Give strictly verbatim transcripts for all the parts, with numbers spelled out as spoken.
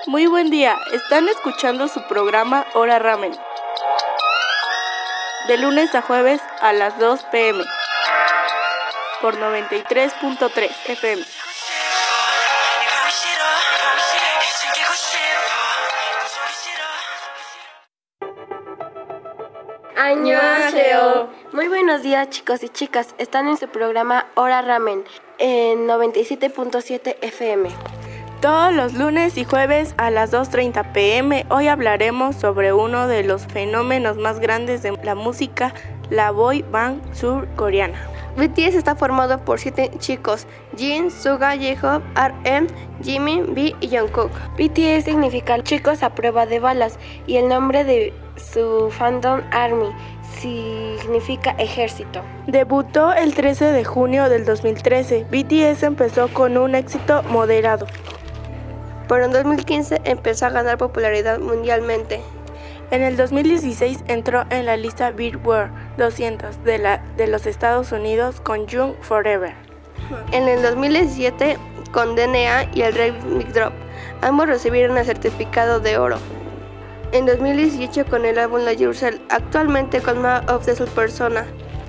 Muy buen día, están escuchando su programa Hora Ramen. De lunes a jueves a las dos pe eme por noventa y tres punto tres efe eme. ¡Annyeonghaseyo! Muy buenos días, chicos y chicas. Están en su programa Hora Ramen en noventa y siete punto siete efe eme. Todos los lunes y jueves a las dos treinta pe eme, hoy hablaremos sobre uno de los fenómenos más grandes de la música, la boy band surcoreana. B T S está formado por siete chicos: Jin, Suga, J-Hope, R M, Jimin, V y Jungkook. B T S significa chicos a prueba de balas y el nombre de su fandom ARMY significa ejército. Debutó el trece de junio del dos mil trece. B T S empezó con un éxito moderado, pero en dos mil quince empezó a ganar popularidad mundialmente. En el dos mil dieciséis entró en la lista Billboard doscientos de, la, de los Estados Unidos con Young Forever. En el dos mil diecisiete con D N A y el Remix Drop, ambos recibieron el certificado de oro. En dos mil dieciocho con el álbum Love Yourself, actualmente con Más of the Soul Persona.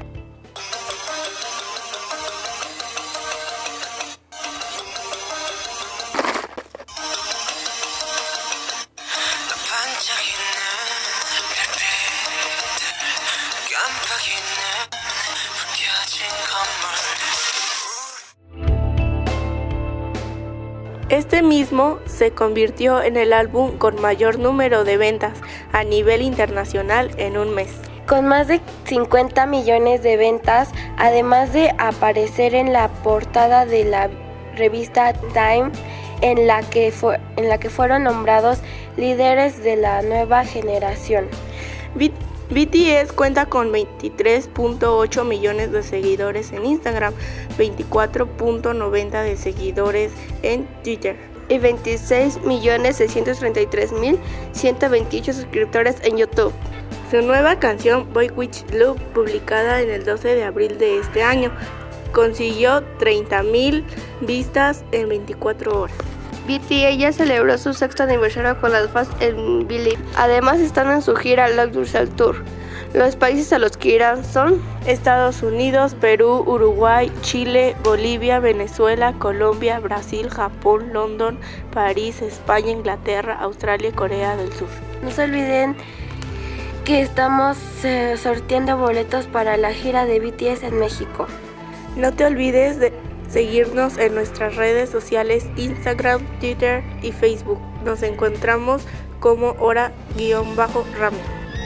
Este mismo se convirtió en el álbum con mayor número de ventas a nivel internacional en un mes. Con más de cincuenta millones de ventas, además de aparecer en la portada de la revista Time, en la que, fue, en la que fueron nombrados líderes de la nueva generación. B T S cuenta con veintitrés punto ocho millones de seguidores en Instagram, veinticuatro punto noventa de seguidores en Twitter y veintiséis millones seiscientos treinta y tres mil ciento veintiocho suscriptores en YouTube. Su nueva canción Boy With Love, publicada en el doce de abril de este año, consiguió treinta mil vistas en veinticuatro horas. B T S ya celebró su sexto aniversario con las fans en Believe. Además están en su gira Love Yourself Tour. Los países a los que irán son Estados Unidos, Perú, Uruguay, Chile, Bolivia, Venezuela, Colombia, Brasil, Japón, London, París, España, Inglaterra, Australia y Corea del Sur. No se olviden que estamos eh, sorteando boletos para la gira de B T S en México. No te olvides de seguirnos en nuestras redes sociales Instagram, Twitter y Facebook. Nos encontramos como Hora-Ramen.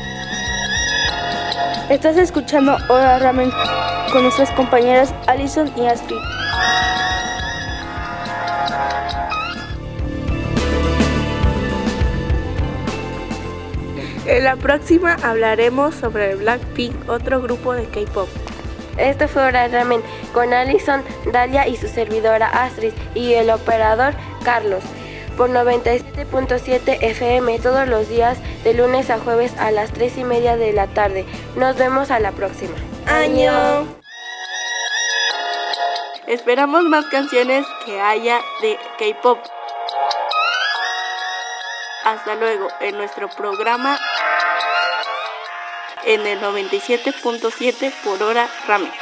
Estás escuchando Hora Ramen con nuestras compañeras Alison y Astrid. En la próxima hablaremos sobre Blackpink, otro grupo de K-pop. Este fue Hora Ramen con Alison, Dalia y su servidora Astrid y el operador Carlos por noventa y siete punto siete efe eme todos los días de lunes a jueves a las tres y media de la tarde. Nos vemos a la próxima. ¡Año! Esperamos más canciones que haya de K-pop. Hasta luego en nuestro programa en el noventa y siete punto siete por Hora Ramen.